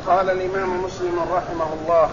قال الإمام مسلم رحمه الله: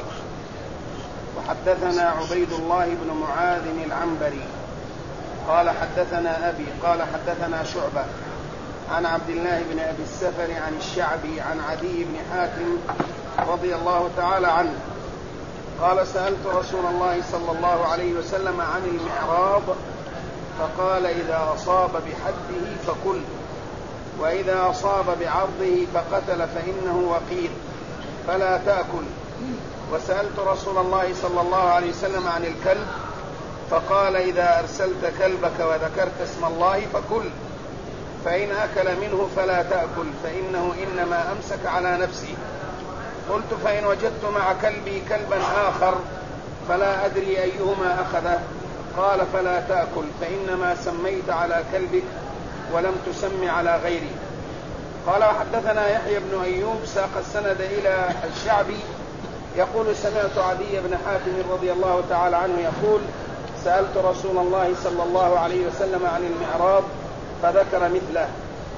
وحدثنا عبيد الله بن معاذ العنبري قال حدثنا أبي قال حدثنا شعبة عن عبد الله بن أبي السفر عن الشعبي عن عدي بن حاتم رضي الله تعالى عنه قال: سألت رسول الله صلى الله عليه وسلم عن المعراض فقال: إذا أصاب بحده فكل، وإذا أصاب بعرضه فقتل فإنه وقيد فلا تأكل. وسألت رسول الله صلى الله عليه وسلم عن الكلب فقال: إذا أرسلت كلبك وذكرت اسم الله فكل، فإن أكل منه فلا تأكل فإنه إنما أمسك على نفسه. قلت: فإن وجدت مع كلبي كلبا آخر فلا أدري أيهما أخذه؟ قال: فلا تأكل فإنما سميت على كلبك ولم تسم على غيره. قال: وحدثنا يحيى بن أيوب ساق السند إلى الشعبي يقول: سمعت عدي بن حاتم رضي الله تعالى عنه يقول: سألت رسول الله صلى الله عليه وسلم عن المعراض فذكر مثله.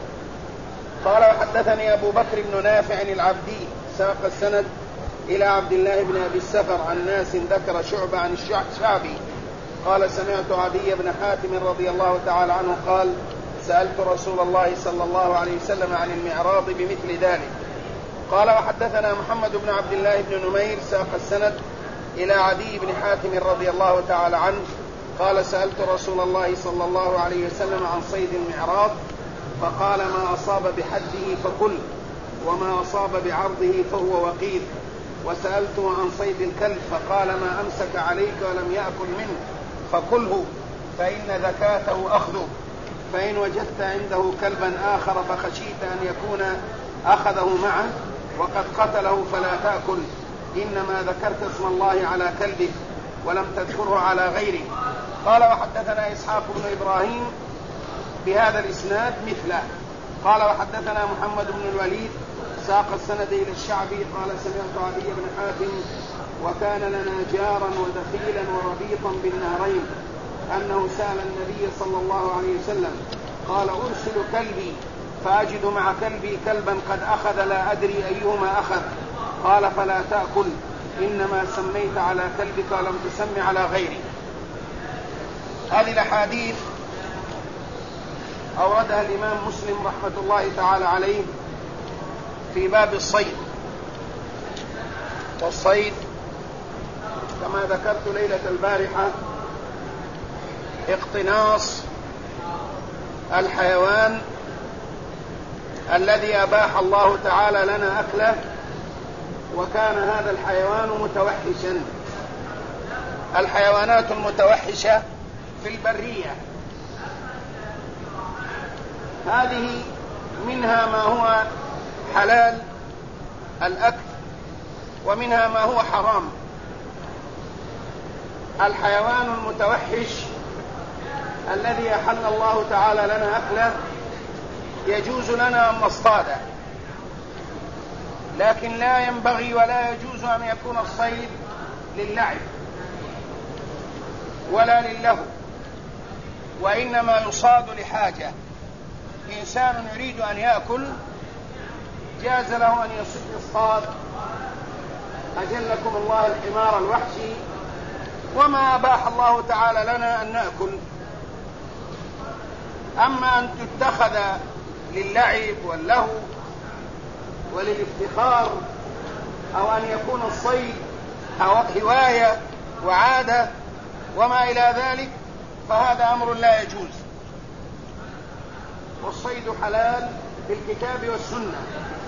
قال: وحدثني أبو بكر بن نافع العبدي ساق السند إلى عبد الله بن أبي السفر عن ناس ذكر شعبة عن الشعبي قال: سمعت عدي بن حاتم رضي الله تعالى عنه قال: سألت رسول الله صلى الله عليه وسلم عن المعراض بمثل ذلك. قال: وحدثنا محمد بن عبد الله بن نمير ساق السند إلى عدي بن حاتم رضي الله تعالى عنه قال: سألت رسول الله صلى الله عليه وسلم عن صيد المعراض فقال: ما أصاب بحده فكل، وما أصاب بعرضه فهو وقيد. وسألته عن صيد الكلب فقال: ما أمسك عليك ولم يأكل منه فكله، فإن ذكاته أخذه. فإن وجدت عنده كلبا آخر فخشيت أن يكون أخذه معه وقد قتله فلا تأكل، إنما ذكرت اسم الله على كلبك ولم تذكره على غيره. قال: وحدثنا إسحاق بن إبراهيم بهذا الإسناد مثله. قال: وحدثنا محمد بن الوليد ساق السند إلى الشعبي قال: سمعت عدي بن حاتم وكان لنا جارا ودخيلا وربيطا بالنهرين أنه سأل النبي صلى الله عليه وسلم قال: أرسل كلبي فأجد مع كلبي كلبا قد أخذ لا أدري أيهما أخذ. قال: فلا تأكل إنما سميت على كلبك ولم تسم على غيري. هذه الأحاديث أوردها الإمام مسلم رحمة الله تعالى عليه في باب الصيد. والصيد كما ذكرت ليلة البارحة اقتناص الحيوان الذي أباح الله تعالى لنا أكله، وكان هذا الحيوان متوحشا. الحيوانات المتوحشة في البرية هذه منها ما هو حلال الأكل ومنها ما هو حرام. الحيوان المتوحش الذي أحل الله تعالى لنا أكله يجوز لنا أن نصطاده، لكن لا ينبغي ولا يجوز أن يكون الصيد للعب ولا للهو، وإنما يصاد لحاجة. إنسان يريد أن يأكل جاز له أن يصطاد، أجلكم الله الحمار الوحشي، وما أباح الله تعالى لنا أن نأكل. أما أن تتخذ للعب واللهو وللافتخار، أو أن يكون الصيد أو هواية وعادة وما إلى ذلك، فهذا أمر لا يجوز. والصيد حلال بالكتاب والسنة.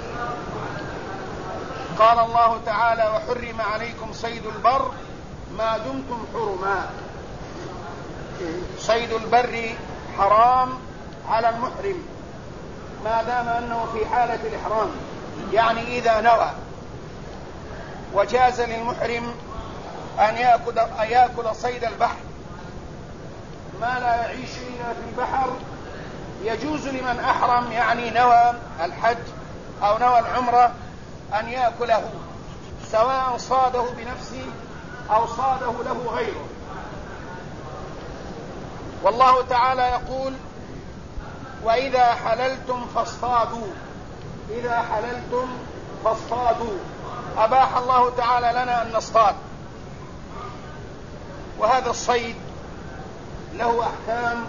قال الله تعالى: وحرم عليكم صيد البر ما دمتم حرما. صيد البر حرام على المحرم ما دام أنه في حالة الإحرام، يعني إذا نوى. وجاز للمحرم أن يأكل صيد البحر، ما لا يعيش إلا في البحر يجوز لمن أحرم، يعني نوى الحج أو نوى العمرة، أن يأكله سواء صاده بنفسه أو صاده له غيره. والله تعالى يقول: وإذا حللتم فاصطادوا. إذا حللتم فاصطادوا. أباح الله تعالى لنا أن نصطاد، وهذا الصيد له أحكام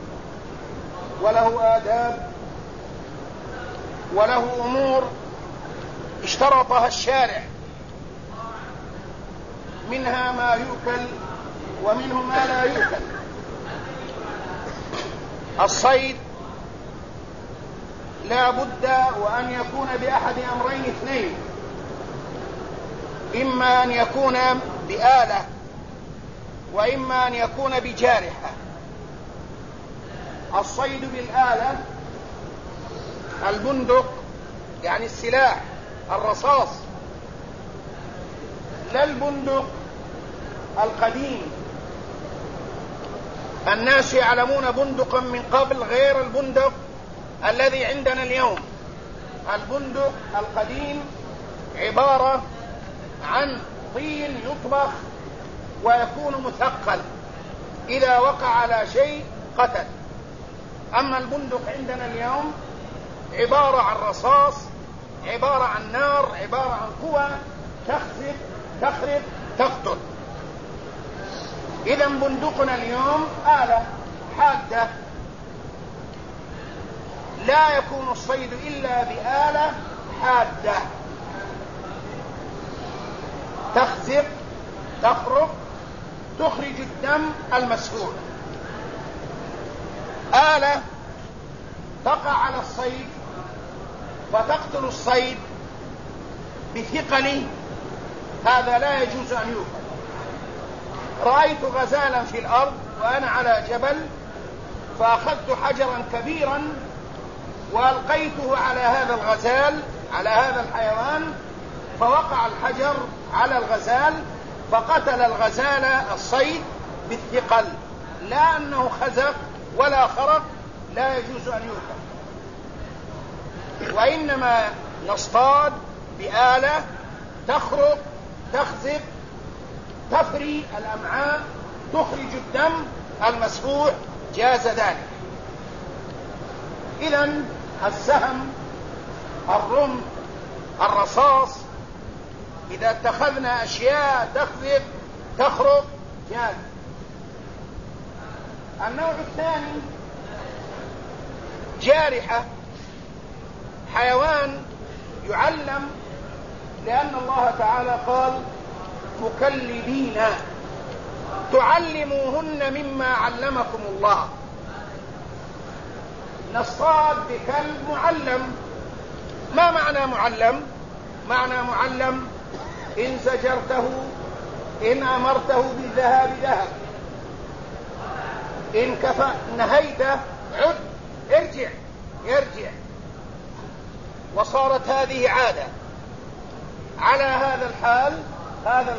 وله آداب وله أمور اشترطها الشارع، منها ما يؤكل ومنه ما لا يؤكل. الصيد لا بد وأن يكون بأحد أمرين اثنين: إما أن يكون بآلة وإما أن يكون بجارحة. الصيد بالآلة البندق، يعني السلاح الرصاص، لا البندق القديم. الناس يعلمون بندقا من قبل غير البندق الذي عندنا اليوم. البندق القديم عبارة عن طين يطبخ ويكون مثقل، إذا وقع على شيء قتل. أما البندق عندنا اليوم عبارة عن رصاص، عبارة عن نار، عبارة عن قوى تخزف تخرب تقتل. إذا بندقنا اليوم آلة حادة، لا يكون الصيد إلا بآلة حادة تخزف تخرق تخرج الدم المسفوح. آلة تقع على الصيد فتقتل الصيد بثقل، هذا لا يجوز أن يؤكل. رأيت غزالا في الأرض وأنا على جبل، فأخذت حجرا كبيرا وألقيته على هذا الغزال، على هذا الحيوان، فوقع الحجر على الغزال فقتل الغزال الصيد بالثقل، لا أنه خزق ولا خرق، لا يجوز أن يؤكل. وإنما نصطاد بآلة تخرق تخزق تفري الأمعاء تخرج الدم المسفوح، جاز ذلك. إذن السهم، الرمح، الرصاص، إذا اتخذنا أشياء تخزف تخرق جاز. النوع الثاني جارحة، حيوان يعلم، لأن الله تعالى قال مكلبين تعلموهن مما علمكم الله. نصطاد بكلب معلم. ما معنى معلم؟ معنى معلم إن زجرته، إن أمرته بالذهاب ذهب، إن نهيته عد، ارجع يرجع. وصارت هذه عادة. على هذا الحال هذا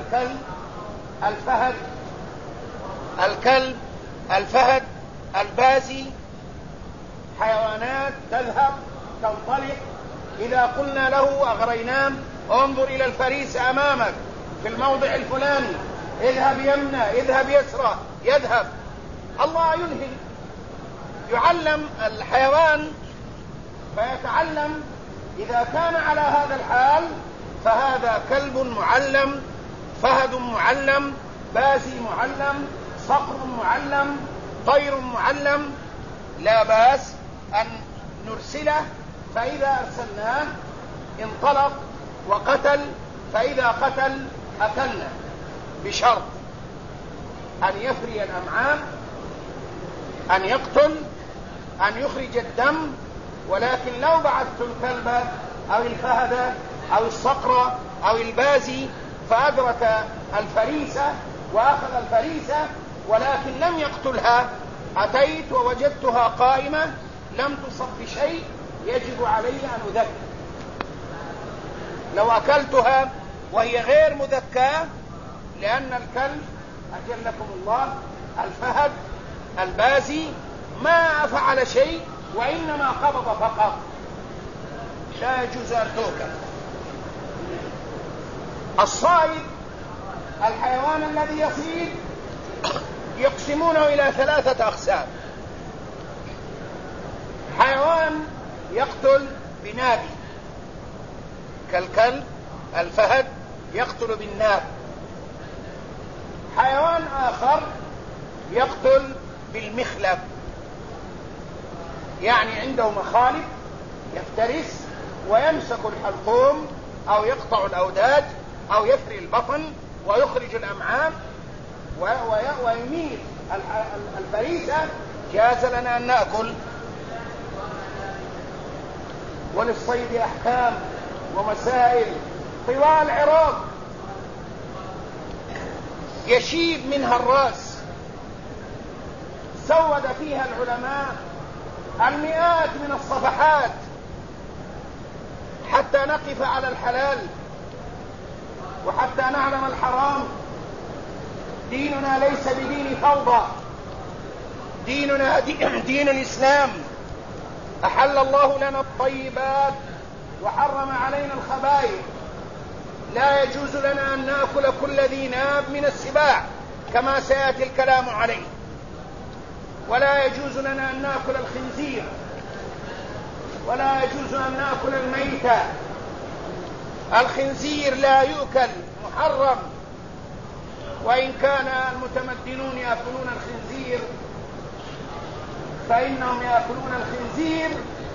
الكلب الفهد البازي حيوانات تذهب تنطلق، إذا قلنا له أغريناه انظر إلى الفريسة أمامك في الموضع الفلاني، اذهب يمنى اذهب يسرى، يذهب. الله ينهي، يعلم الحيوان فيتعلم. إذا كان على هذا الحال فهذا كلب معلم، فهد معلم، بازي معلم، صقر معلم، طير معلم، لا بأس أن نرسله، فإذا أرسلناه انطلق وقتل، فإذا قتل أكلنا، بشرط أن يفري الأمعاء، أن يقتل، أن يخرج الدم. ولكن لو بعثت الكلب أو الفهد أو الصقر أو البازي فأدرك الفريسة وأخذ الفريسة ولكن لم يقتلها، أتيت ووجدتها قائمة لم تصب بشيء، يجب علي أن أذكر. لو أكلتها وهي غير مذكاة، لأن الكلب أجلكم الله الفهد البازي ما فعل شيء وإنما قبض فقط، لا يجوز أن تؤكل. الصائد الحيوان الذي يصيد يقسمونه إلى 3 أقسام. حيوان يقتل بنابي، كالكلب، الفهد يقتل بالناب. حيوان آخر يقتل بالمخلب، يعني عنده مخالب يفترس ويمسك الحلقوم أو يقطع الأوداج أو يفري البطن ويخرج الأمعاء ويميت الفريسة، جاز لنا أن نأكل. وللصيد أحكام ومسائل طوال عراق يشيب منها الرأس، سود فيها العلماء المئات من الصفحات حتى نقف على الحلال وحتى نعلم الحرام. ديننا ليس بدين فوضى، ديننا دين الإسلام. أحل الله لنا الطيبات وحرم علينا الخبائث. لا يجوز لنا أن نأكل كل ذي ناب من السباع كما سيأتي الكلام عليه، ولا يجوز لنا أن نأكل الخنزير، ولا يجوز أن نأكل الميتة. الخنزير لا يؤكل، محرم. وإن كان المتمدنون يأكلون الخنزير فإنهم يأكلون الخنزير،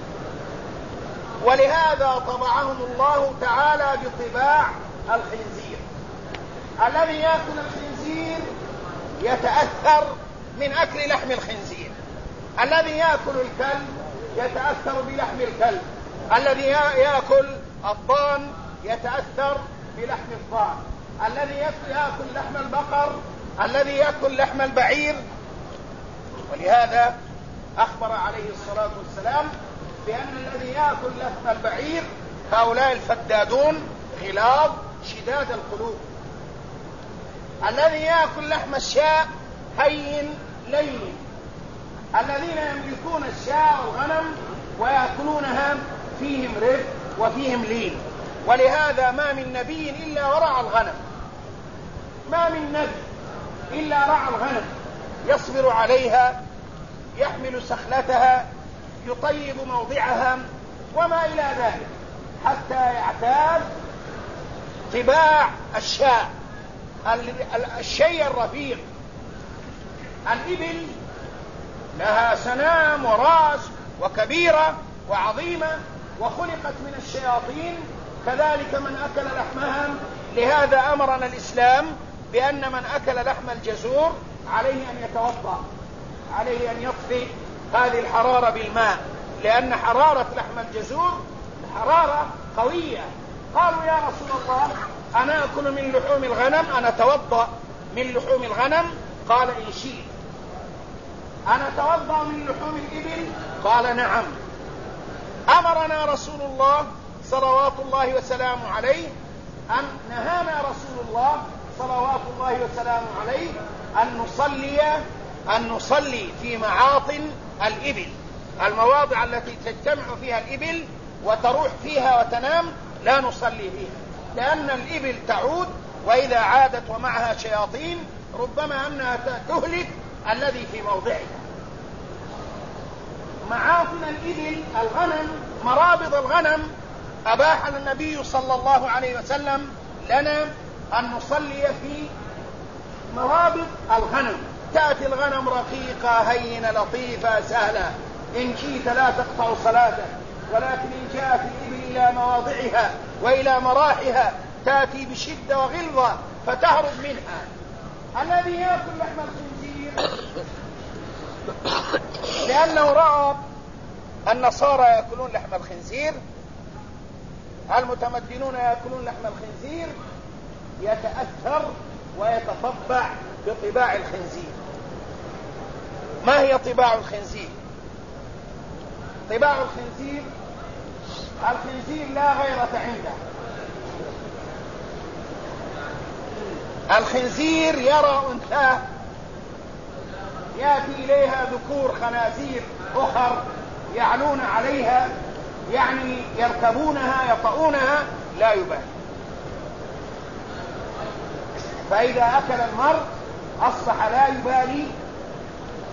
ولهذا طبعهم الله تعالى بطباع الخنزير. الذي يأكل الخنزير يتأثر من أكل لحم الخنزير، الذي يأكل الكلب يتأثر بلحم الكلب، الذي يأكل الضان يتأثر بلحم الضان، الذي يأكل لحم البقر، الذي يأكل لحم البعير. ولهذا أخبر عليه الصلاة والسلام بأن الذي يأكل لحم البعير هؤلاء الفدادون غلاظ شداد القلوب. الذي يأكل لحم الشاء هين لين. الذين يملكون الشاء والغنم ويأكلونها فيهم رفق وفيهم لين. ولهذا ما من نبي إلا ورعى الغنم، ما من نبي إلا رعى الغنم، يصبر عليها، يحمل سخلتها، يطيب موضعها وما إلى ذلك، حتى يعتاد طباع الشاء، الشيء الرفيق. الإبل لها سنام وراس وكبيرة وعظيمة وخلقت من الشياطين، كذلك من أكل لحمها. لهذا أمرنا الإسلام بأن من أكل لحم الجزور عليه أن يتوضأ، عليه أن يطفئ هذه الحرارة بالماء، لأن حرارة لحم الجزور حرارة قوية. قالوا يا رسول الله أنا أكل من لحوم الغنم، أنا أتوضأ من لحوم الغنم؟ قال إن شئت. أنا أتوضأ من لحوم الإبل؟ قال نعم. أمرنا رسول الله صلوات الله وسلامه عليه نهانا رسول الله صلوات الله وسلامه عليه أن نصلي في معاطن الإبل، المواضع التي تجتمع فيها الإبل وتروح فيها وتنام لا نصلي فيها، لأن الإبل تعود وإذا عادت ومعها شياطين ربما أنها تهلك الذي في موضعها. معاطن الإبل الغنم، مرابض الغنم، أباح النبي صلى الله عليه وسلم لنا أن نصلي في مرابض الغنم. تأتي الغنم رقيقة هينة لطيفة سهلة، إن شئت لا تقطع صلاتك، ولكن إن جاءت الإبل إلى مواضعها وإلى مراحها تأتي بشدة وغلظة فتهرب منها. الذي يأكل لحم الخنزير لأنه رأى النصارى يأكلون لحم الخنزير، المتمدنون يأكلون لحم الخنزير، يتأثر ويتطبع بطباع الخنزير. ما هي طباع الخنزير؟ طباع الخنزير، الخنزير لا غيرة عنده. الخنزير يرى أنثى يأتي إليها ذكور خنازير أخر يعلون عليها، يعني يركبونها يطؤونها، لا يبالي. فإذا أكل المرء أصبح لا يبالي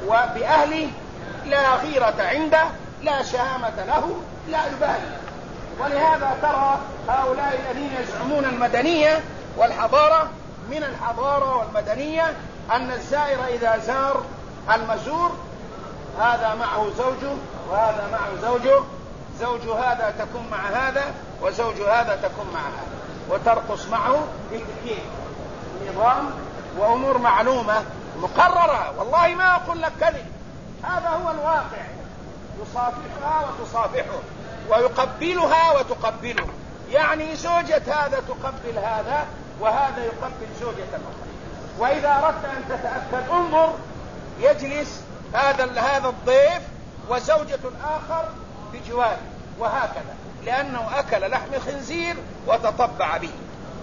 وبأهله، لا غيرة عنده، لا شهامة له، لا يبالي. ولهذا ترى هؤلاء الذين يزعمون المدنية والحضارة من الحضارة والمدنية أن الزائر إذا زار المزور هذا معه زوجه وهذا معه زوجه، زوج هذا تكون مع هذا وزوج هذا تكون مع هذا، وترقص معه بكثير نظام وأمور معلومة مقررة. والله ما أقول لك كذب، هذا هو الواقع. يصافحها وتصافحه ويقبلها وتقبله، يعني زوجة هذا تقبل هذا وهذا يقبل زوجة الأخرى. وإذا أردت أن تتأكد انظر، يجلس هذا الضيف وزوجة الآخر بجواره وهكذا، لأنه أكل لحم الخنزير وتطبع به.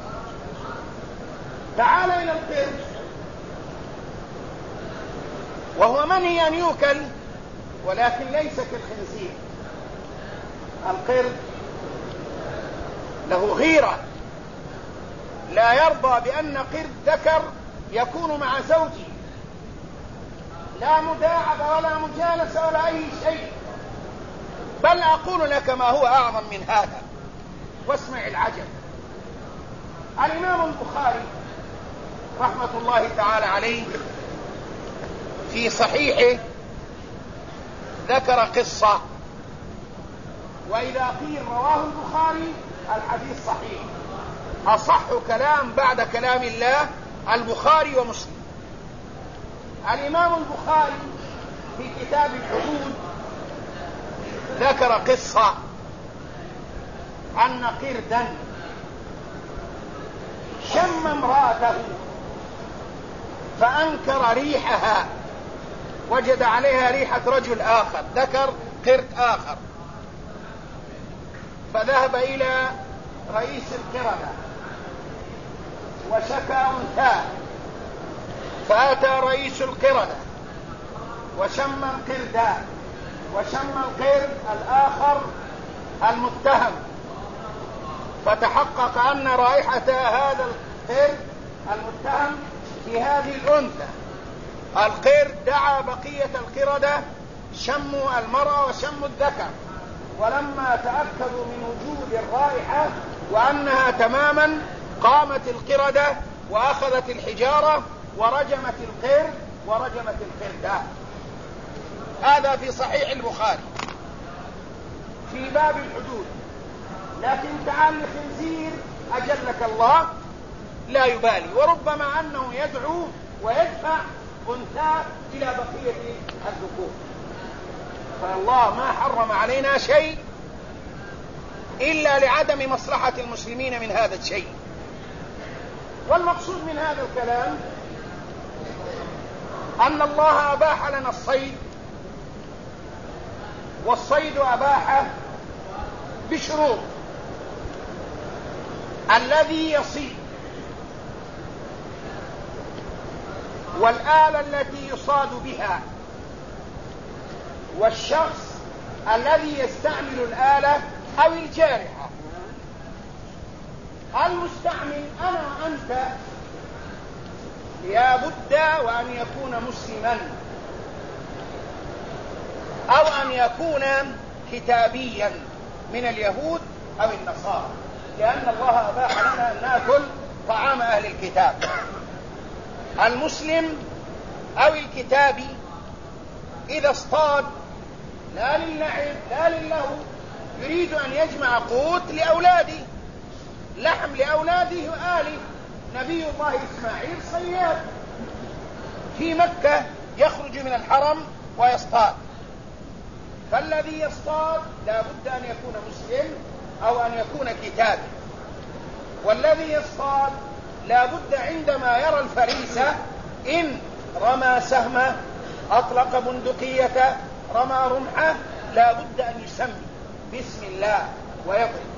تعال إلى القرد، وهو منهي أن يؤكل ولكن ليس كالخنزير. القرد له غيرة، لا يرضى بأن قرد ذكر يكون مع زوجه، لا مداعبة ولا مجالسة ولا أي شيء. بل أقول لك ما هو أعظم من هذا، واسمع العجب. الإمام البخاري رحمة الله تعالى عليه في صحيحه ذكر قصة، وإذا قيل رواه البخاري الحديث صحيح. أصح كلام بعد كلام الله البخاري ومسلم. الإمام البخاري في كتاب الحدود ذكر قصة أن قردا شم امرأته فأنكر ريحها، وجد عليها ريحة رجل آخر، ذكر قرد آخر، فذهب إلى رئيس القردة وشكى أنثاه، فأتى رئيس القردة وشم القرد وشم القرد الآخر المتهم، فتحقق أن رائحة هذا القرد المتهم في هذه الأنثى. القرد دعا بقية القردة شموا المرأة وشموا الذكر، ولما تأكدوا من وجود الرائحة وأنها تماما قامت القردة وأخذت الحجارة ورجمت القرد ورجمت القردة. هذا في صحيح البخاري في باب الحدود. لكن تعال الخنزير أجلك الله لا يبالي، وربما أنه يدعو ويدفع أنثى إلى بقية الذكور. فالله ما حرم علينا شيء إلا لعدم مصلحة المسلمين من هذا الشيء. والمقصود من هذا الكلام أن الله أباح لنا الصيد، والصيد أباحه بشروط. الذي يصيد والآلة التي يصاد بها والشخص الذي يستعمل الآلة أو الجارحة. المستعمل أنا وأنت لابد وأن يكون مسلما أو أن يكون كتابيا من اليهود أو النصارى، لأن الله أباح لنا أن نأكل طعام أهل الكتاب. المسلم أو الكتابي إذا اصطاد لا للعب لا للهو، يريد أن يجمع قوت لأولاده، لحم لأولاده وآله. نبي الله إسماعيل صياد في مكة، يخرج من الحرم ويصطاد. فالذي يصطاد لا بد أن يكون مسلم أو أن يكون كتابي، والذي يصطاد لا بد عندما يرى الفريسة إن رمى سهمه، أطلق بندقيته، رمى رمحه، لا بد أن يسمي بسم الله ويضرب.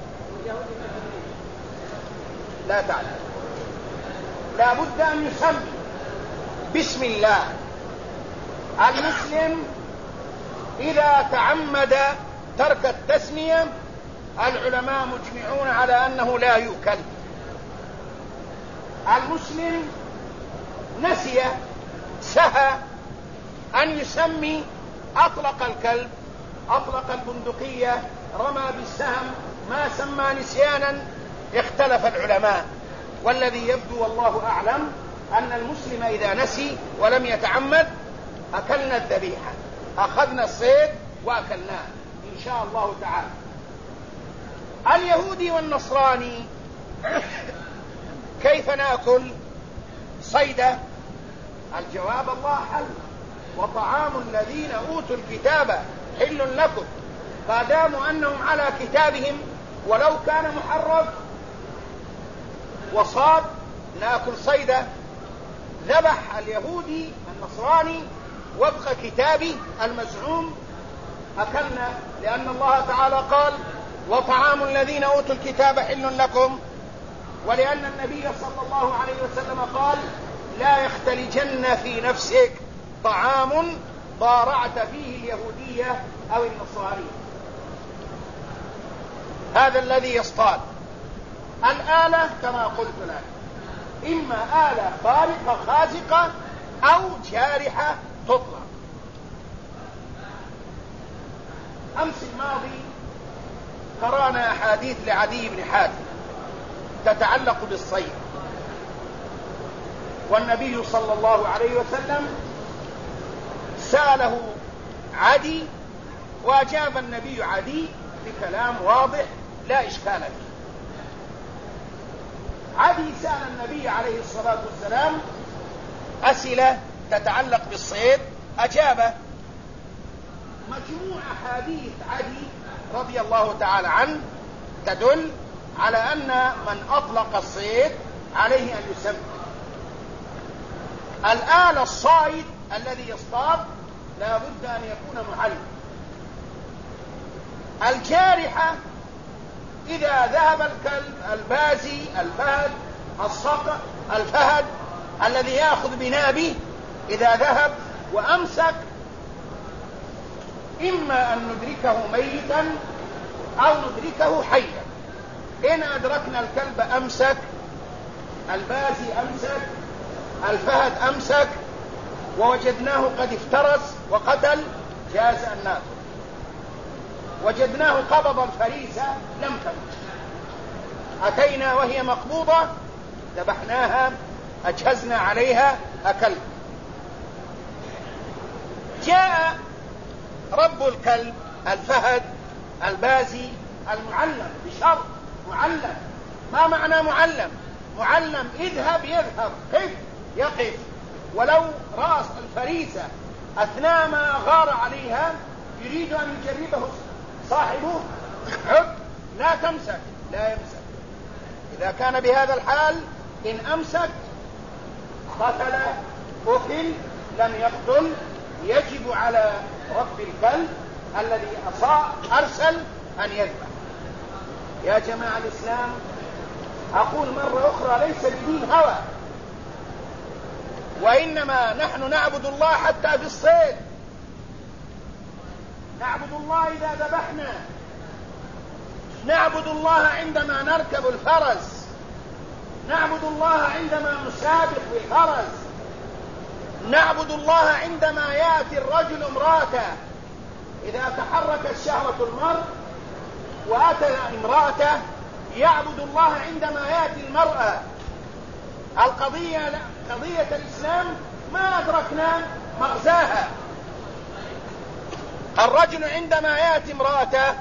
لا تعلم، لا بد أن يسمي بسم الله. المسلم إذا تعمد ترك التسمية العلماء مجمعون على أنه لا يؤكل. المسلم نسي سهى أن يسمي، أطلق الكلب، أطلق البندقية، رمى بالسهم، ما سمى نسيانا اختلف العلماء، والذي يبدو والله أعلم أن المسلم إذا نسي ولم يتعمد أكلنا الذبيحة، أخذنا الصيد وأكلناه إن شاء الله تعالى. اليهودي والنصراني كيف نأكل صيده؟ الجواب الله حل، وطعام الذين أوتوا الكتاب حل لكم، ما داموا أنهم على كتابهم ولو كان محرف وصاد نأكل صيده. ذبح اليهودي النصراني وفق كتابه المزعوم، أكلنا، لأن الله تعالى قال وطعام الذين أوتوا الكتاب حل لكم، ولأن النبي صلى الله عليه وسلم قال لا يختلجن في نفسك طعام ضارعت فيه اليهودية أو النصرانية. هذا الذي يصطاد. الآلة كما قلت لك إما آلة خارقة خازقة أو جارحة تطلق. أمس الماضي قرأنا أحاديث لعدي بن حاتم تتعلق بالصيد، والنبي صلى الله عليه وسلم سأله عدي وأجاب النبي عدي بكلام واضح لا إشكال فيه. عدي سأل النبي عليه الصلاة والسلام أسئلة تتعلق بالصيد، أجابه. مجموع أحاديث عدي رضي الله تعالى عنه تدل على أن من أطلق الصيد عليه أن يسمى. الآلة الصائد الذي يصطاد لا بد أن يكون معلم. الجارحة إذا ذهب الكلب البازي الفهد الصقر الفهد الذي يأخذ بنابه، إذا ذهب وأمسك إما أن ندركه ميتا أو ندركه حيا. إن أدركنا الكلب أمسك، البازي أمسك، الفهد أمسك، ووجدناه قد افترس وقتل جاز أن نأكل. وجدناه قبض الفريسة لم تمت، أتينا وهي مقبوضة ذبحناها أجهزنا عليها أكل. جاء رب الكلب الفهد البازي المعلم بشرط معلم. ما معنى معلم؟ معلم اذهب يذهب، قف يقف. ولو رأس الفريسة أثناء ما غار عليها يريد أن يجربه صاحبه عد لا تمسك، لا يمسك. إذا كان بهذا الحال إن أمسك قتل أكل، لم يقتل. يجب على رب الكلب الذي أرسل أن يذبح. يا جماعة الإسلام، أقول مرة أخرى ليس بدين هوى، وإنما نحن نعبد الله حتى في الصيد. نعبد الله إذا ذبحنا، نعبد الله عندما نركب الفرس، نعبد الله عندما نسابق بالفرس، نعبد الله عندما يأتي الرجل امرأته. إذا تحركت شهوة المرء وأتى امرأته يعبد الله عندما يأتي المرأة. قضية الإسلام ما أدركنا مغزاها. الرجل عندما يأتي امرأته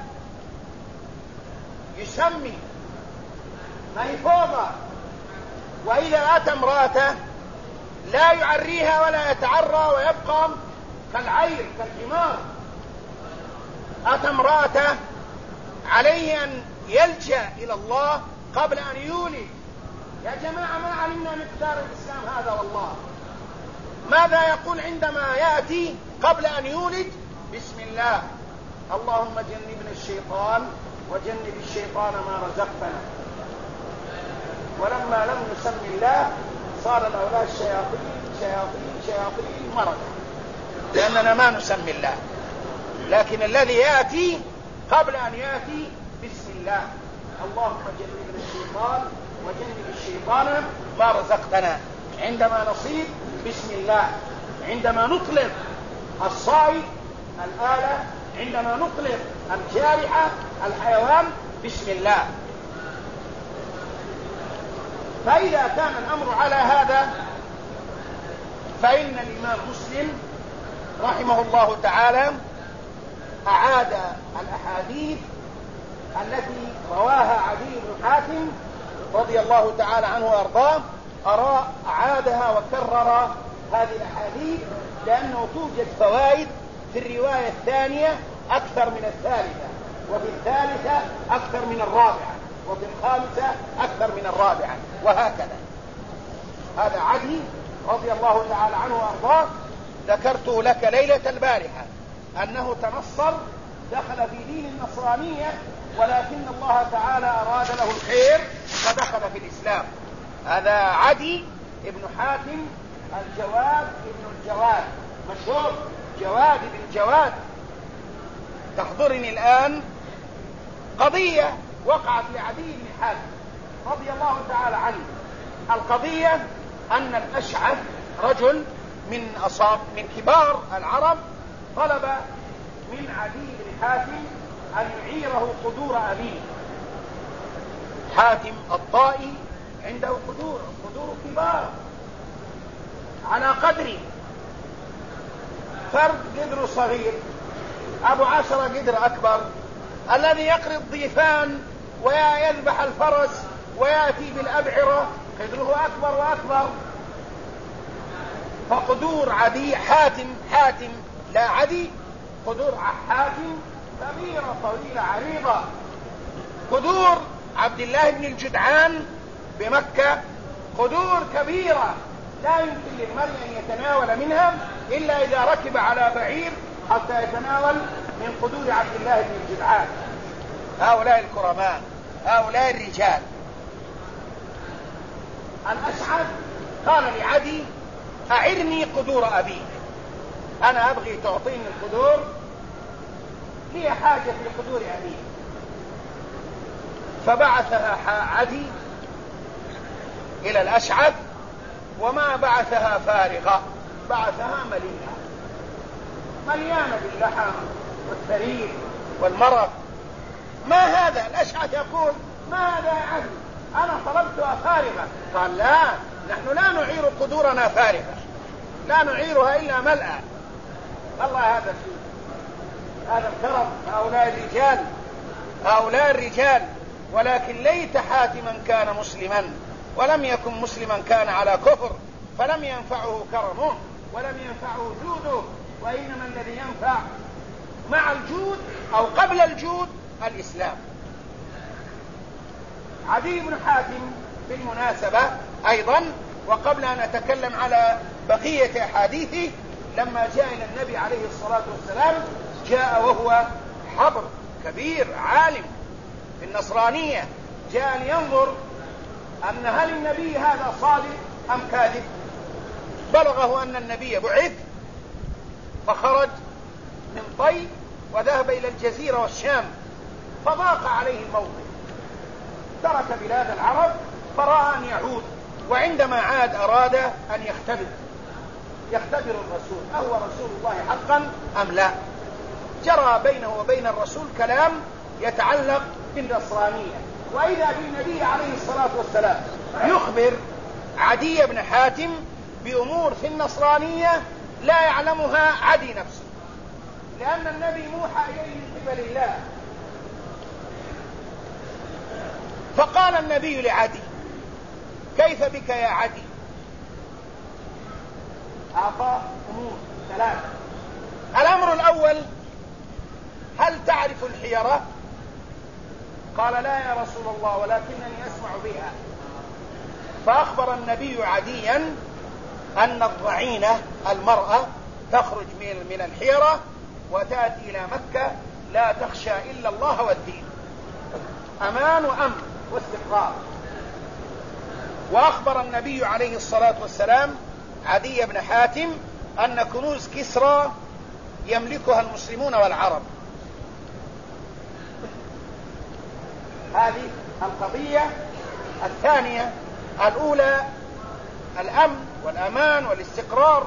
يسمي، ما هي فوضى. وإذا أتى امرأته لا يعريها ولا يتعرى ويبقى كالعير كالحمار. أتى امرأته عليه أن يلجأ إلى الله قبل أن يولد. يا جماعة ما علمنا مقدار الإسلام هذا والله. ماذا يقول عندما يأتي قبل أن يولد؟ بسم الله، اللهم جنبنا الشيطان وجنب الشيطان ما رزقتنا. ولما لم نسمي الله صار الأولاد شياطين مرض، لأننا ما نسمي الله. لكن الذي يأتي قبل أن يأتي بسم الله، اللهم جنبنا الشيطان وجنب الشيطان ما رزقتنا. عندما نصيد بسم الله، عندما نطلق الصائد الآلة، عندما نطلق الجارحة الحيوان بسم الله. فإذا كان الأمر على هذا فإن الإمام مسلم رحمه الله تعالى أعاد الأحاديث التي رواها عدي بن حاتم رضي الله تعالى عنه وأرضاه، أعادها وكرر هذه الأحاديث، لأنه توجد فوائد في الرواية الثانية أكثر من الثالثة، وفي الثالثة أكثر من الرابعة، وفي الخامسة أكثر من الرابعة، وهكذا. هذا عدي رضي الله تعالى عنه وأرضاه ذكرته لك ليلة البارحة أنه تنصر، دخل في دين النصرانية، ولكن الله تعالى أراد له الخير فدخل في الإسلام. هذا عدي ابن حاتم الجواد ابن الجواد، مشهور جواد ابن جواد. تحضرني الآن قضية وقعت لعدي بن حاتم رضي الله تعالى عنه. القضية أن الأشعث رجل من كبار العرب طلب من عدي بن حاتم أن يعيره قدور أبيه. حاتم الطائي عنده قدور كبار على قدره، فرد قدر صغير، أبو 10 قدر أكبر، الذي يقري الضيفان ويذبح الفرس ويأتي بالأبعرة قدره أكبر وأكبر. فقدور عدي حاتم لا عدي، قدور حاتم كبيرة طويلة عريضة. قدور عبد الله بن الجدعان بمكة قدور كبيرة لا يمكن للمرء أن يتناول منها إلا إذا ركب على بعير حتى يتناول من قدور عبد الله بن الجدعان. هؤلاء الكرماء، هؤلاء الرجال. الأشعث قال لعدي أعرني قدور أبيك، أنا أبغي تعطيني القدور، لي حاجة في قدور أبيك. فبعثها عدي إلى الأشعث، وما بعثها فارغة، بعثها مليانة باللحم والثريد والمرق. ما هذا؟ الأشعث يقول ما هذا يا عدي؟ أنا طلبتها فارغة. قال لا، نحن لا نعير قدورنا فارغة، لا نعيرها إلا ملأ. الله هذا الشيء، هذا الكرم. هؤلاء الرجال. ولكن ليت حاتما كان مسلما ولم يكن مسلما، كان على كفر، فلم ينفعه كرمه ولم ينفعه جوده، وإنما الذي ينفع مع الجود أو قبل الجود الإسلام. عدي بن حاتم بالمناسبة أيضا، وقبل أن أتكلم على بقية أحاديثه، لما جاء إلى النبي عليه الصلاة والسلام جاء وهو حبر كبير عالم في النصرانية، جاء لينظر أن هل النبي هذا صادق أم كاذب. بلغه أن النبي بعث، فخرج من طي وذهب إلى الجزيرة والشام، فضاق عليه الموضع، ترك بلاد العرب فرأى أن يعود، وعندما عاد أراد أن يختبر الرسول أهو رسول الله حقا أم لا. جرى بينه وبين الرسول كلام يتعلق بالنصرانية، وإذا بالنبي عليه الصلاة والسلام يخبر عدي بن حاتم بأمور في النصرانية لا يعلمها عدي نفسه، لأن النبي موحى إليه من قبل الله. فقال النبي لعدي كيف بك يا عدي؟ أعطى أمور 3. الأمر الأول هل تعرف الحيرة؟ قال لا يا رسول الله ولكنني أسمع بها. فأخبر النبي عديا أن الضعينة المرأة تخرج من الحيرة وتأتي إلى مكة لا تخشى إلا الله والدين، أمان وأمن واستقرار. وأخبر النبي عليه الصلاة والسلام عدي بن حاتم أن كنوز كسرى يملكها المسلمون والعرب. هذه القضية الثانية. الأولى الأمن والأمان والاستقرار،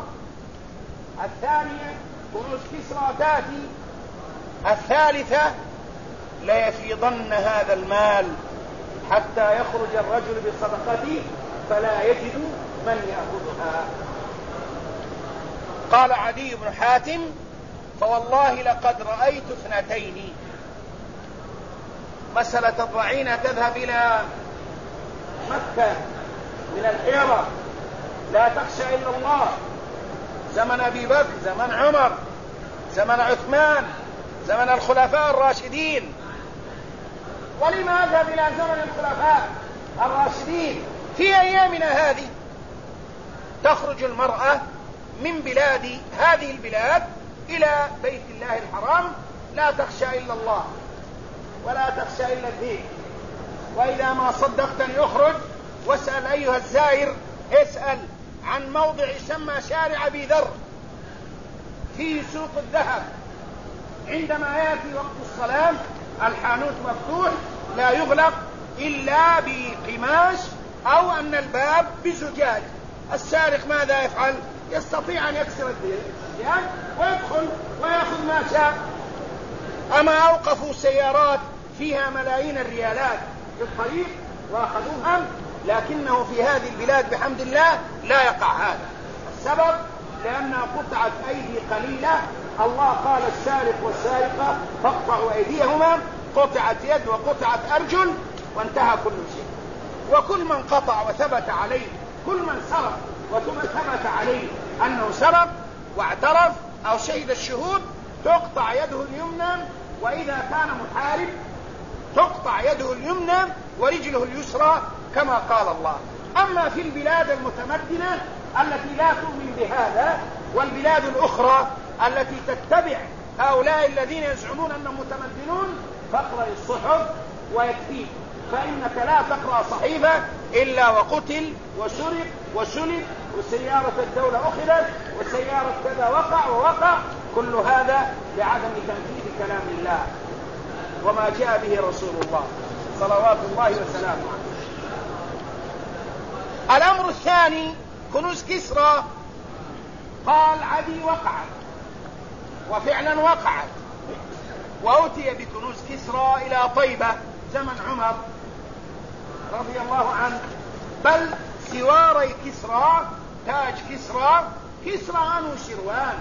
الثانية كنوز كسرى تأتي، الثالثة ليفيضن هذا المال حتى يخرج الرجل بصدقته فلا يجد من يأخذها. قال عدي بن حاتم: فوالله لقد رأيت اثنتين. مسألة الضعينة تذهب إلى مكة من الحيرة، لا تخشى إلا الله، زمن أبي بكر، زمن عمر، زمن عثمان، زمن الخلفاء الراشدين. ولما أذهب إلى زمن الخلفاء الراشدين؟ في أيامنا هذه تخرج المرأة من بلاد هذه البلاد إلى بيت الله الحرام، لا تخشى إلا الله ولا تخشى إلا الدين. وإذا ما صدقتني اخرج واسأل أيها الزائر، اسأل عن موضع يسمى شارع أبي ذر في سوق الذهب. عندما يأتي وقت الصلاة الحانوت مفتوح لا يغلق إلا بقماش أو أن الباب بزجاج. السارق ماذا يفعل؟ يستطيع أن يكسر الزجاج ويدخل ويأخذ ما شاء. أما أوقفوا سيارات فيها ملايين الريالات في الطريق وأخذوها، لكنه في هذه البلاد بحمد الله لا يقع هذا. السبب لأنها قطعت أيدي قليلة. الله قال: السارق والسارقة فاقطعوا أيديهما، قطعت يد وقطعت أرجل وانتهى كل شيء. وكل من قطع وثبت عليه، كل من سرق وثبت عليه أنه سرق واعترف أو شهد الشهود تقطع يده اليمنى، وإذا كان محارب تقطع يده اليمنى ورجله اليسرى كما قال الله. أما في البلاد المتمدنة التي لا تؤمن بهذا والبلاد الأخرى التي تتبع هؤلاء الذين يزعمون أنهم متمدنون، فاقرأ الصحف ويكفيك، فإنك لا تقرأ صحيفة إلا وقتل وسرق وسلب وسيارة الدولة أخذت وسيارة كذا وقع ووقع. كل هذا لعدم تنفيذ كلام الله وما جاء به رسول الله صلوات الله وسلامه عليه. الأمر الثاني كنوز كسرى. قال عدي: وقعت، وفعلا وقعت، وأتي بكنوز كسرى إلى طيبة زمن عمر رضي الله عنه. بل سواري كسرى، تاج كسرى، كسرى أنوشروان،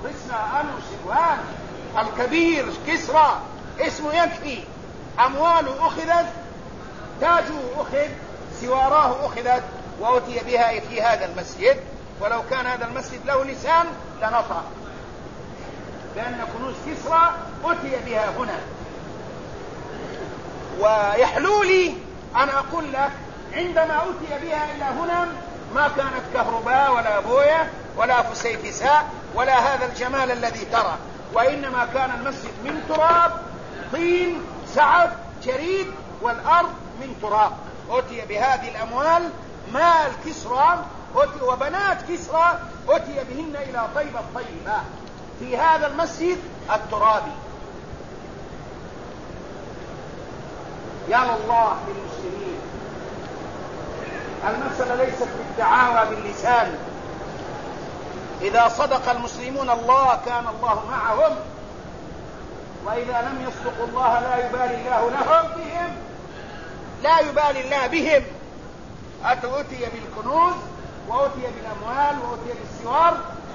الكبير كسرى اسمه يكفي. أمواله أخذت، تاجه أخذ، سواراه أخذت، وأتي بها في هذا المسجد. ولو كان هذا المسجد له لسان لنطق، لأن كنوز كسرى أتي بها هنا. ويحلو لي أن أقول لك عندما أتي بها إلى هنا ما كانت كهرباء ولا بوية ولا فسيفساء ولا هذا الجمال الذي ترى، وإنما كان المسجد من تراب، طين، سعف، جريد، والأرض من تراب. أتي بهذه الأموال مال كسرى وبنات كسرى أتي بهن إلى طيبة الطيبة في هذا المسجد الترابي. يا الله للمسلمين، المسألة ليست بالدعاوى باللسان. إذا صدق المسلمون الله كان الله معهم، وإذا لم يصدقوا الله لا يبالي الله لهم بهم، لا يبالي الله بهم. أتي بالكنوز وأتي بالأموال وأتي بالسوار،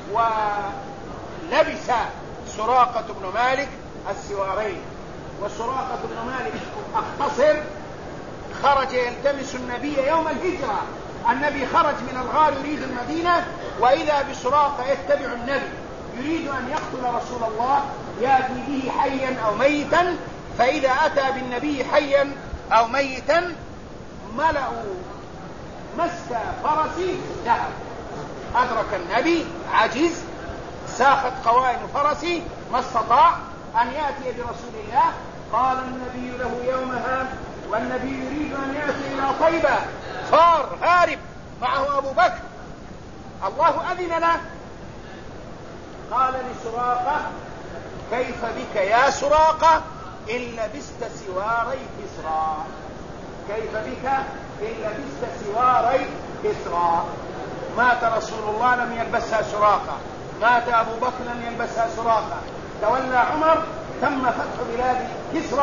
ولبس سراقة بن مالك السوارين. وسراقة بن مالك أختصر خرج يلتمس النبي يوم الهجرة. النبي خرج من الغار يريد المدينة، وإذا بسراقة يتبع النبي يريد أن يقتل رسول الله، يأتي به حيا أو ميتا. فإذا أتى بالنبي حيا أو ميتا ملأوا مسك فرسي ذهب. أدرك النبي، عجز، ساخت قوائم فرسي، ما استطاع أن يأتي برسول الله. قال النبي له يومها، والنبي يريد أن يأتي إلى طيبة، فار هارب معه أبو بكر، الله أذن له. قال لسراقة: كيف بك يا سراقة إن لبست سواري كسرى؟ كيف بك إن لبست سواري كسرى؟ مات رسول الله لم يلبسها سراقة، مات أبو بكر لم يلبسها سراقة، تولى عمر، تم فتح بلاد كسرى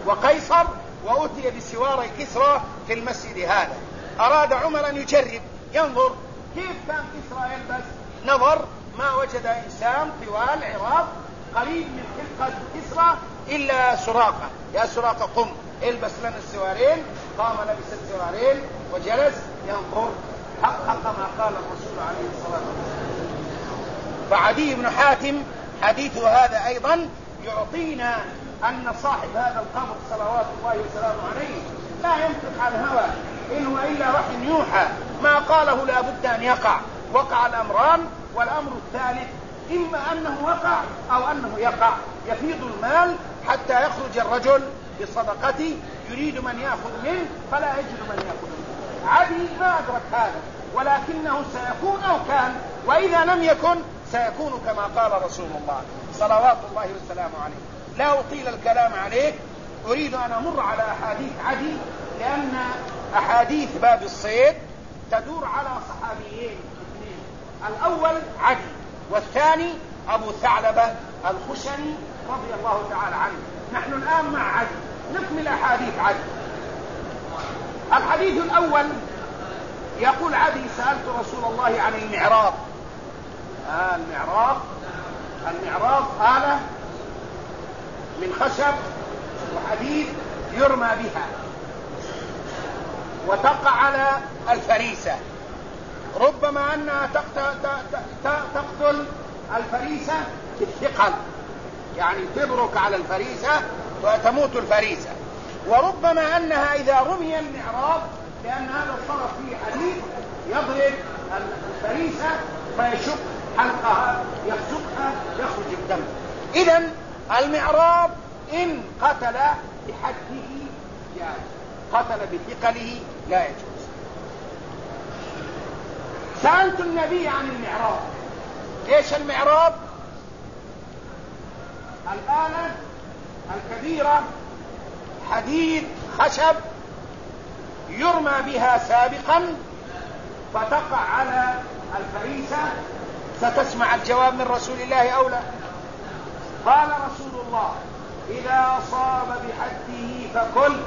وقيصر، وأتي بسواري كسرى في المسجد هذا. أراد عمر أن يجرب ينظر كيف كان كسرى يلبس، نظر ما وجد إنسان طوال عراض قريب من خلقة كسرى إلا سراقة. يا سراقة قم البس لنا السوارين. قام لبس السوارين وجلس ينظر، حقق ما قال الرسول عليه الصلاة والسلام. فعدي بن حاتم حديثه هذا أيضا يعطينا أن صاحب هذا القبر صلوات الله وسلامه عليه لا ينطق عن هوى، إن هو إلا وحي يوحى، ما قاله لا بد أن يقع. وقع الأمران، والأمر الثالث إما أنه وقع أو أنه يقع. يفيض المال حتى يخرج الرجل بصدقته يريد من يأخذ منه فلا يجد من يأخذ منه. عدي ما أدرك هذا، ولكنه سيكون أو كان، وإذا لم يكن سيكون كما قال رسول الله صلوات الله وسلامه عليه. لا أطيل الكلام عليك، أريد أن أمر على أحاديث عدي، لأن أحاديث باب الصيد تدور على صحابيين اثنين، الأول عدي والثاني أبو ثعلبة الخشني رضي الله تعالى عنه. نحن الآن مع عدي، نكمل أحاديث عدي. الحديث الأول يقول عدي: سألت رسول الله عن المعراض. المعراض آلة من خشب وحديد يرمى بها وتقع على الفريسة، ربما أنها تقتل الفريسة بالثقل، يعني تبرك على الفريسة وتموت الفريسة، وربما أنها إذا رمي المعراض، لأن هذا الطرف فيه حديد، يضرب الفريسة فيشق حلقها يخزقها يخرج الدم. إذن المعراض إن قتل بحده جاز، قتل بثقله لا يجوز. سألت النبي عن المعراض. ايش المعراض؟ الآلة الكبيرة، حديد خشب يرمى بها سابقا فتقع على الفريسة. ستسمع الجواب من رسول الله أو لا. قال رسول الله: إذا أصاب بحده فكل،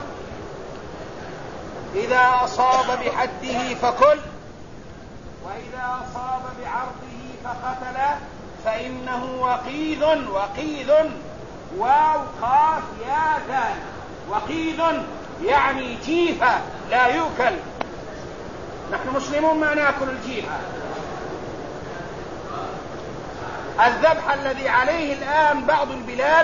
إذا أصاب بحده فكل، وإذا أصاب بعرضه فقتل فإنه وقيد. وقيد واو قاف يا ذال، وقيد يعني جيفة لا يؤكل. نحن مسلمون ما نأكل الجيفة. الذبح الذي عليه الآن بعض البلاد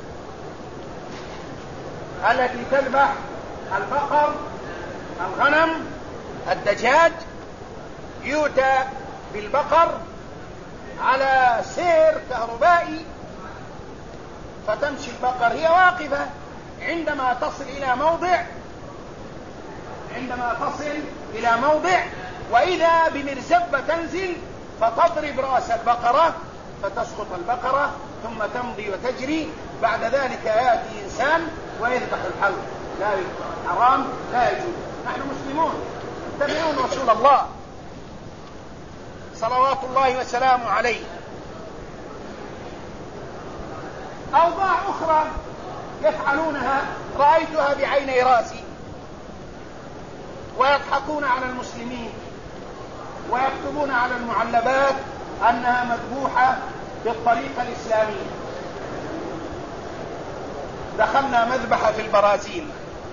التي تذبح البقر، الغنم، الدجاج، يؤتى بالبقر على سير كهربائي، فتمشي البقر هي واقفة عندما تصل إلى موضع وإذا بمرزبة تنزل فتضرب رأس البقرة فتسقط البقرة، ثم تمضي وتجري. بعد ذلك يأتي إنسان ويذبح الحلق. لا يذبح، حرام، لا يجوز. نحن مسلمون اتبعون رسول الله صلوات الله وسلامه عليه. أوضاع أخرى يفعلونها رأيتها بعيني راسي، ويضحكون على المسلمين ويكتبون على المعلبات أنها مذبوحة بالطريقة الإسلامية. دخلنا مذبحة في البرازيل،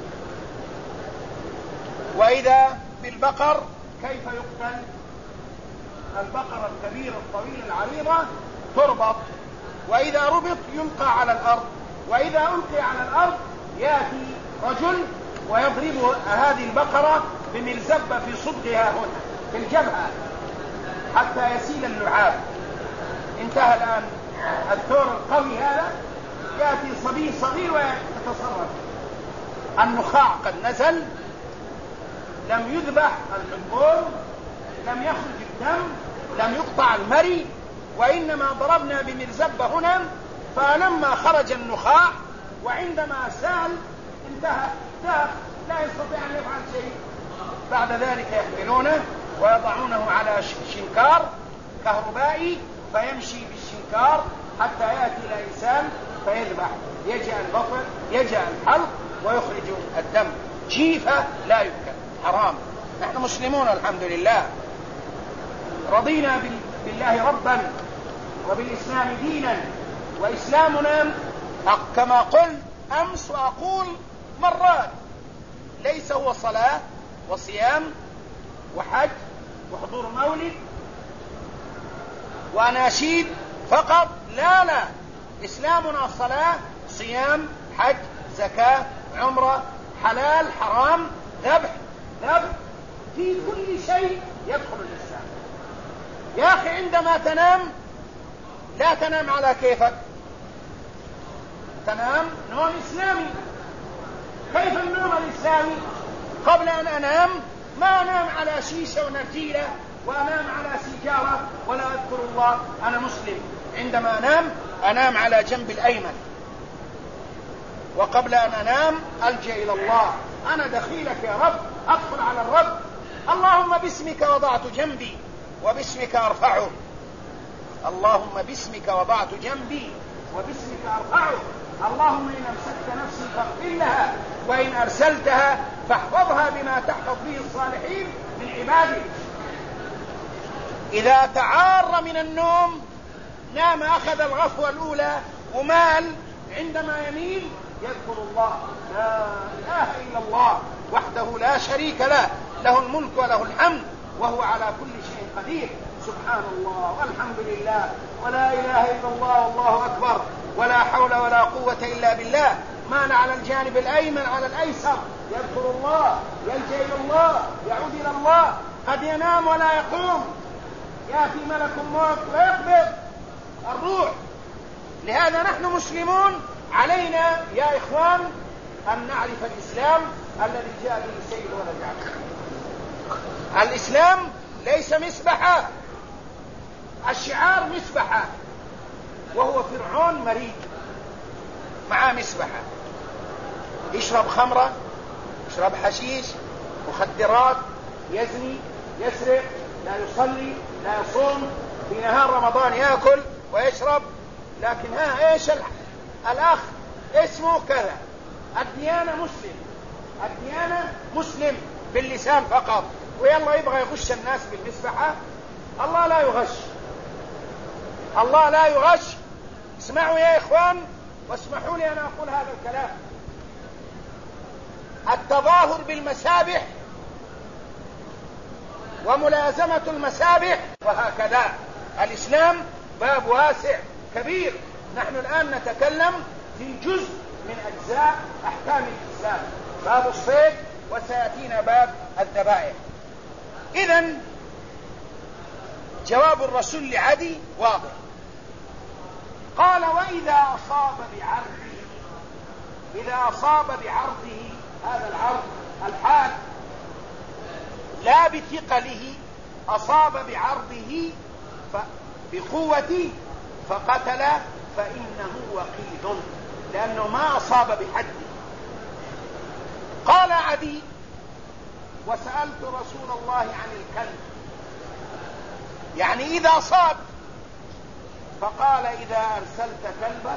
وإذا بالبقر كيف يقتل. البقرة الكبيرة الطويلة العريضة تربط، وإذا ربط يلقى على الأرض، وإذا ألقي على الأرض يأتي رجل ويضرب هذه البقرة بمرزبة في صدغها هنا في الجبهة حتى يسيل اللعاب. انتهى الآن الثور القوي هذا، يأتي صبي صغير ويتصرف. النخاع قد نزل، لم يذبح الحنبور، لم يخرج الدم، لم يقطع المري، وإنما ضربنا بمرزبة هنا، فلما خرج النخاع وعندما سال انتهى، لا يستطيع أن يفعل شيء. بعد ذلك يحملونه ويضعونه على شنكار كهربائي، فيمشي بالشنكار حتى يأتي إلى إنسان فيذبح. يجاء البطن، يجاء الحلق، ويخرج الدم. جيفة لا يؤكل، حرام. نحن مسلمون الحمد لله، رضينا بالله ربا وبالإسلام دينا، وإسلامنا كما قلت أمس وأقول مرات ليس هو صلاة وصيام وحج وحضور مولد وأناشيد فقط، لا لا، إسلامنا صلاة صيام حج زكاة عمرة، حلال حرام، ذبح، في كل شيء يدخل الإسلام. يا أخي عندما تنام لا تنام على كيفك، تنام نوم إسلامي. كيف النوم الإسلامي؟ قبل أن أنام ما أنام على شيشة ونرجيلة وأنام على سيجارة ولا أذكر الله، أنا مسلم. عندما أنام على جنب الأيمن، وقبل أن أنام ألجأ إلى الله، أنا دخيلك يا رب، أدخل على الرب، اللهم باسمك وضعت جنبي وباسمك أرفعه، اللهم باسمك وضعت جنبي وباسمك أرفعه، اللهم إن أمسكت نفسي فاغفر لها وإن أرسلتها فاحفظها بما تحفظ به الصالحين من عبادك. إذا تعار من النوم نام، أخذ الغفوة الأولى ومال، عندما يميل يذكر الله، لا إله إلا الله وحده لا شريك له، له الملك وله الحمد وهو على كل شيء قدير، سبحان الله والحمد لله ولا إله إلا الله والله أكبر ولا حول ولا قوة إلا بالله. مال على الجانب الأيمن على الأيسر، يذكر الله، يلجأ إلى الله، يعود إلى الله. قد ينام ولا يقوم، يأتي ملك الموت ويقبض الروح. لهذا نحن مسلمون، علينا يا إخوان أن نعرف الإسلام الذي جاء به سيد ولد يعقوب. الإسلام ليس مسبحة، الشعار مسبحة، وهو فرعون مريض معاه مسبحة، يشرب خمرة، يشرب حشيش، مخدرات، يزني، يسرق، لا يصلي، لا يصوم، في نهار رمضان يأكل ويشرب، لكن ايش الأخ اسمه كذا، الديانة مسلم، الديانة مسلم باللسان فقط، ويلا يبغى يغش الناس بالمسبحة. الله لا يغش، الله لا يغش. اسمعوا يا إخوان واسمحوا لي أن أقول هذا الكلام. التظاهر بالمسابح وملازمة المسابح وهكذا، الإسلام باب واسع كبير. نحن الآن نتكلم في جزء من أجزاء أحكام الإسلام، باب الصيد، وسيأتينا باب الذبائح. إذن جواب الرسول لعدي واضح، قال وإذا أصاب بعرضه، إذا أصاب بعرضه، هذا العرض الحاد لا بثقله، أصاب بعرضه بقوة فقتل فإنه وقيد، لأنه ما أصاب بحد. قال عدي وسألت رسول الله عن الكلب، يعني إذا أصاب، فقال إذا أرسلت كلبك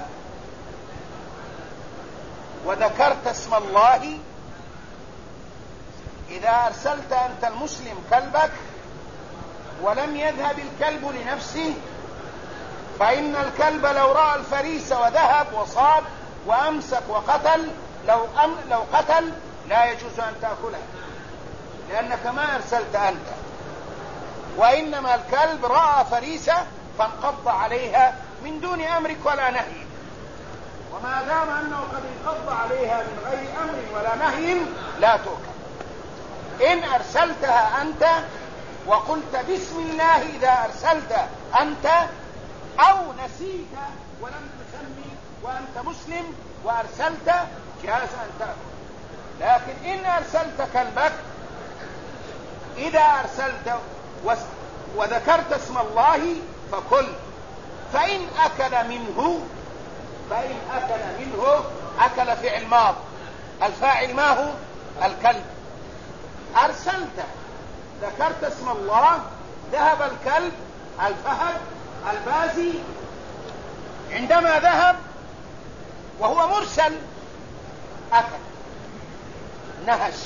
وذكرت اسم الله، إذا أرسلت أنت المسلم كلبك ولم يذهب الكلب لنفسه، فإن الكلب لو رأى الفريسة وذهب وصاد وأمسك وقتل، لو قتل لا يجوز أن تأكله، لأنك ما أرسلت أنت، وإنما الكلب رأى فريسة فانقض عليها من دون أمرك ولا نهي، وما دام أنه قد انقض عليها من غير أمر ولا نهي لا تؤكل. إن أرسلتها أنت وقلت بسم الله إذا أرسلت أنت، أو نسيت ولم تسمي وأنت مسلم وأرسلت، جاز أن تأكل. لكن إن أرسلت كلبك، إذا أرسلت وذكرت اسم الله فكل، فإن أكل منه، فإن أكل منه، أكل فعل ماض، الفاعل ما هو؟ الكلب. أرسلت، ذكرت اسم الله، ذهب الكلب الفهد البازي، عندما ذهب وهو مرسل أكل، نهش،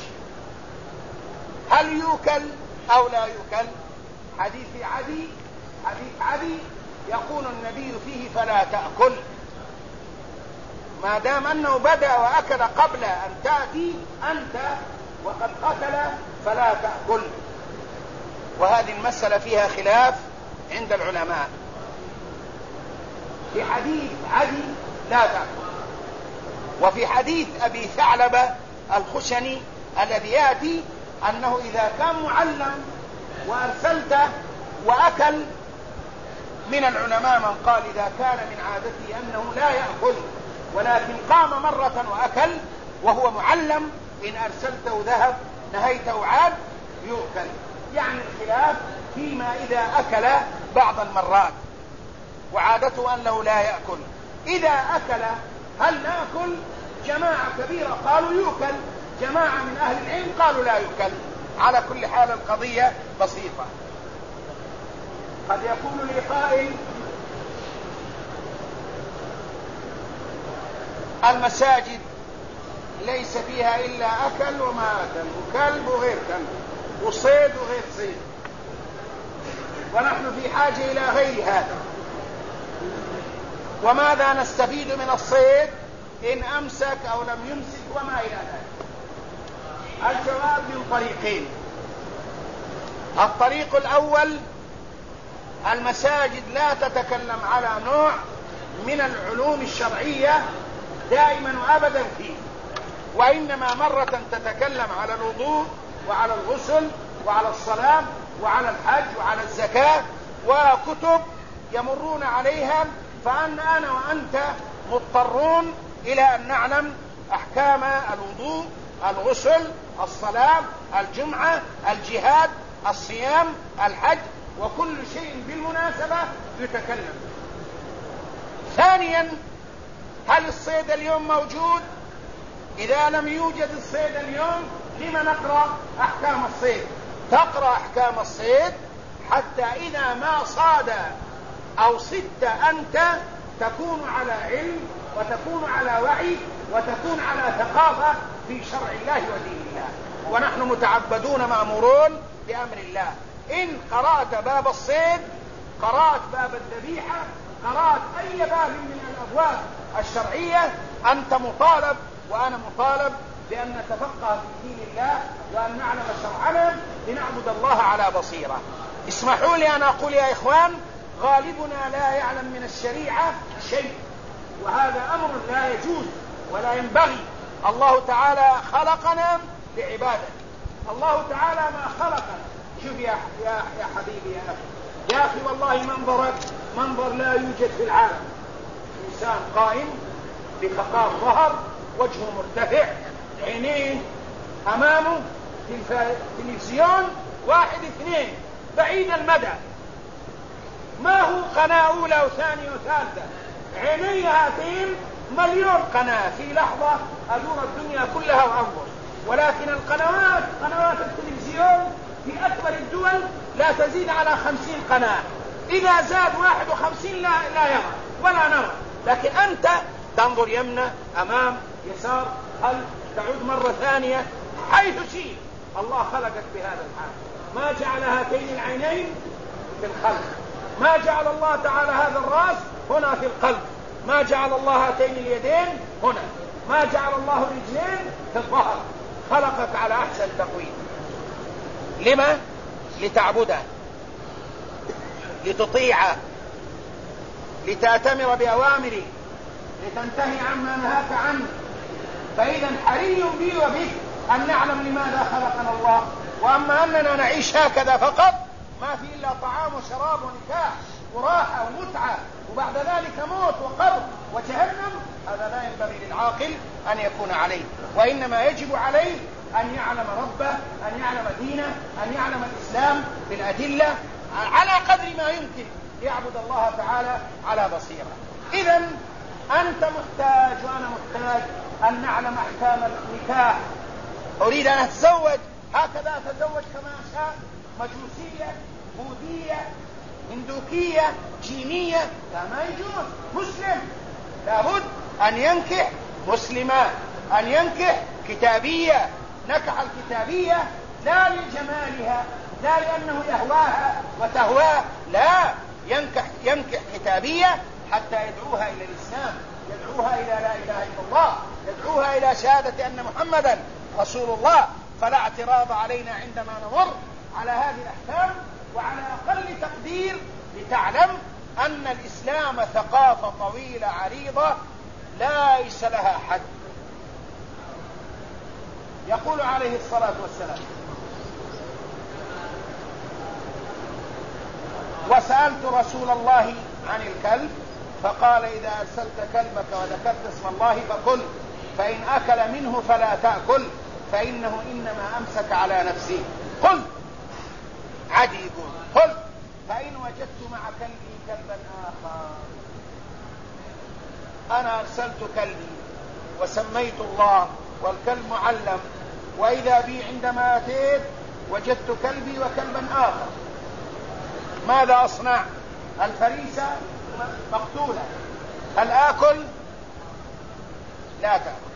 هل يؤكل أو لا يؤكل؟ حديث عدي يقول النبي فيه فلا تأكل، ما دام أنه بدأ وأكل قبل أن تأتي أنت وقد قتل فلا تأكل. وهذه المسألة فيها خلاف عند العلماء. في حديث عدي لا تأكل، وفي حديث أبي ثعلبة الخشني الذي يأتي أنه إذا كان معلم وأرسلته وأكل، من العلماء من قال إذا كان من عادته أنه لا يأكل ولكن قام مرة وأكل وهو معلم، إن أرسلته ذهب نهيته عاد يؤكل. يعني الخلاف فيما إذا أكل بعض المرات وعادته أنه لا يأكل. إذا أكل هل نأكل؟ جماعة كبيرة قالوا يؤكل، جماعة من أهل العلم قالوا لا يؤكل. على كل حال القضية بسيطة. قد يقول لي قائل المساجد ليس فيها إلا أكل وما أكل، وكلب وغير كلب، وصيد وغير صيد، ونحن في حاجة إلى غير هذا. وماذا نستفيد من الصيد إن أمسك أو لم يمسك وما إلى ذلك؟ الجواب من طريقين. الطريق الأول، المساجد لا تتكلم على نوع من العلوم الشرعية دائما وأبدا فيه، وإنما مرة تتكلم على الوضوء وعلى الغسل وعلى الصلاة وعلى الحج وعلى الزكاة، وكتب يمرون عليها، فأن أنا وأنت مضطرون إلى أن نعلم أحكام الوضوء، الغسل، الصلاة، الجمعة، الجهاد، الصيام، الحج، وكل شيء بالمناسبة يتكلم. ثانيا، هل الصيد اليوم موجود؟ إذا لم يوجد الصيد اليوم لما نقرأ أحكام الصيد؟ تقرأ أحكام الصيد حتى إذا ما صاد أو صدت أنت تكون على علم وتكون على وعي وتكون على ثقافة في شرع الله ودين الله، ونحن متعبدون مأمورون بأمر الله. إن قرأت باب الصيد، قرأت باب الذبيحة، قرأت أي باب من الأبواب الشرعية، أنت مطالب وأنا مطالب بأن نتفقه في دين الله وأن نعلم شرعنا لنعبد الله على بصيرة. اسمحوا لي أن أقول يا إخوان، غالبنا لا يعلم من الشريعة شيء، وهذا أمر لا يجوز ولا ينبغي. الله تعالى خلقنا لعبادة، الله تعالى ما خلقنا. شوف يا حبيبي يا أخي والله منظر لا يوجد في العالم. إنسان قائم بفقار ظهر، وجهه مرتفع، عينين أمامه، تلفزيون 1 2 بعيد المدى، ما هو قناة أولى وثانية وثالثة، عيني هاتين مليون قناة، في لحظة أدور الدنيا كلها وأنظر. ولكن قنوات التلفزيون في أكبر الدول لا تزيد على 50 قناة، إذا زاد 51 لا يرى ولا نرى. لكن أنت تنظر يمنى، أمام، يسار، خلف، تعود مرة ثانية، حيث شيء. الله خلقك بهذا الحال، ما جعل هاتين العينين في الخلق، ما جعل الله تعالى هذا الرأس هنا في القلب، ما جعل الله هاتين اليدين هنا، ما جعل الله الرجلين في الظهر. خلقك على أحسن تقويم. لما؟ لتعبده، لتطيعه، لتأتمر بأوامره، لتنتهي عما نهاك عنه. فإذا حري بي وبك أن نعلم لماذا خلقنا الله. وأما أننا نعيش هكذا فقط، ما في إلا طعام وشراب ونكاح وراحة ومتعة، وبعد ذلك موت وقبر وجهنم، هذا لا ينبغي للعاقل أن يكون عليه. وإنما يجب عليه أن يعلم ربه، أن يعلم دينه، أن يعلم الإسلام بالأدلة على قدر ما يمكن ليعبد الله تعالى على بصيرة. إذا أنت محتاج وأنا محتاج أن نعلم أحكام النكاح. أريد أن أتزوج، هكذا أتزوج كما أشاء، مجوسية، بوذية، هندوكية، جينية، لا، ما يجوز. مسلم لابد أن ينكح مسلمة، أن ينكح كتابية، نكح الكتابية لا لجمالها، لا لأنه يهواها وتهواه، لا، ينكح كتابية حتى يدعوها إلى الإسلام، يدعوها إلى لا إله إلا الله، يدعوها إلى شهادة أن محمدا رسول الله. فلا اعتراض علينا عندما نمر على هذه الأحكام، وعلى أقل تقدير لتعلم أن الإسلام ثقافة طويلة عريضة ليس لها حد. يقول عليه الصلاة والسلام: وسألت رسول الله عن الكلب فقال: إذا أرسلت كلبك وذكرت اسم الله فكل، فإن أكل منه فلا تأكل، فإنه إنما أمسك على نفسه. قل عدي يقول: قل فإن وجدت مع كلبي كلبا آخر، أنا أرسلت كلبي وسميت الله والكلب معلم، وإذا بي عندما أتيت وجدت كلبي وكلبا آخر، ماذا أصنع؟ الفريسة مقتولة، هل آكل؟ لا تأكل،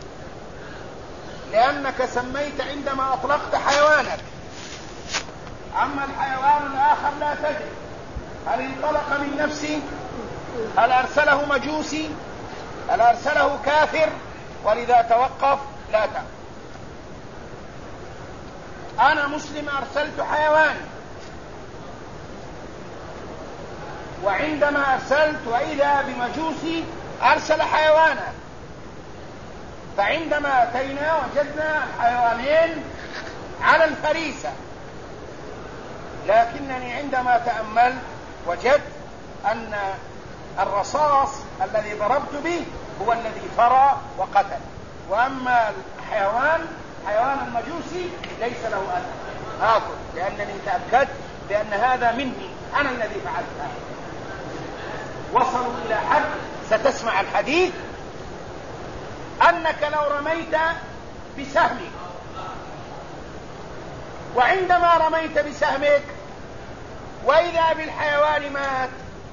لأنك سميت عندما أطلقت حيوانك. أما الحيوان الآخر لا تدري هل انطلق من نفسه، هل أرسله مجوسي، هل أرسله كافر، ولذا توقف لا تأكل. أنا مسلم أرسلت حيواني، وعندما أرسلت وإذا بمجوسي أرسل حيوانا، فعندما أتينا وجدنا الحيوانين على الفريسة، لكنني عندما تأملت وجدت أن الرصاص الذي ضربت به هو الذي فرى وقتل، وأما حيوان المجوسي ليس له أثر، آكل، لأنني تأكدت بأن هذا مني، أنا الذي فعلت هذا. وصلوا إلى حد ستسمع الحديث أنك لو رميت بسهمك، وعندما رميت بسهمك وإذا بالحيوان مات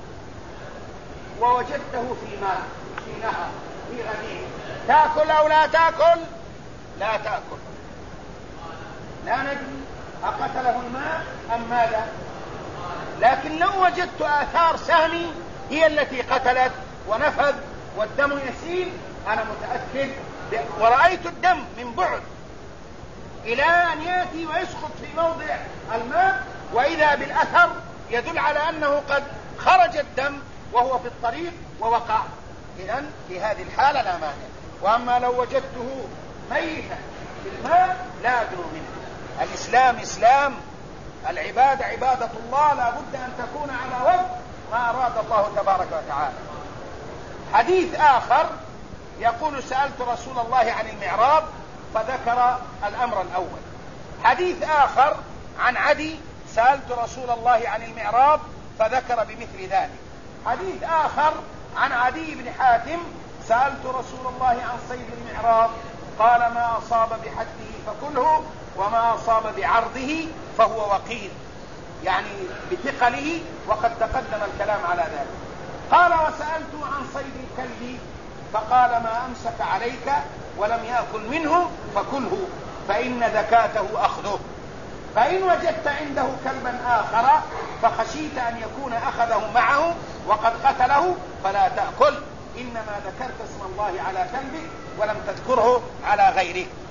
ووجدته في ماء، في نهر، في غدير، تأكل أو لا تأكل؟ لا تأكل. لا ندري أقتله الماء أم ماذا، لكن لو وجدت آثار سهمي هي التي قتلت ونفذ والدم يسيل، أنا متأكد ورأيت الدم من بعد إلى أن يأتي ويسقط في موضع الماء، وإذا بالأثر يدل على أنه قد خرج الدم وهو في الطريق ووقع. إذن في هذه الحالة لا مانع. وأما لو وجدته ميتا في الماء لا أدنو منه. الإسلام إسلام، العبادة عبادة الله، لا بد أن تكون على وفق ما أراد الله تبارك وتعالى. حديث آخر يقول: سألت رسول الله عن المعراض فذكر الأمر الأول. حديث آخر عن عدي: سألت رسول الله عن المعراض فذكر بمثل ذلك. حديث آخر عن عدي بن حاتم: سألت رسول الله عن صيد المعراض قال: ما أصاب بحده فكله، وما أصاب بعرضه فهو وقيل، يعني بثقله، وقد تقدم الكلام على ذلك. قال: وسألت عن صيد الكلب فقال: ما أمسك عليك ولم يأكل منه فكله، فإن ذكاته أخذه. فإن وجدت عنده كلبا آخر فخشيت أن يكون أخذه معه وقد قتله فلا تأكل، إنما ذكرت اسم الله على كلبك ولم تذكره على غيرك.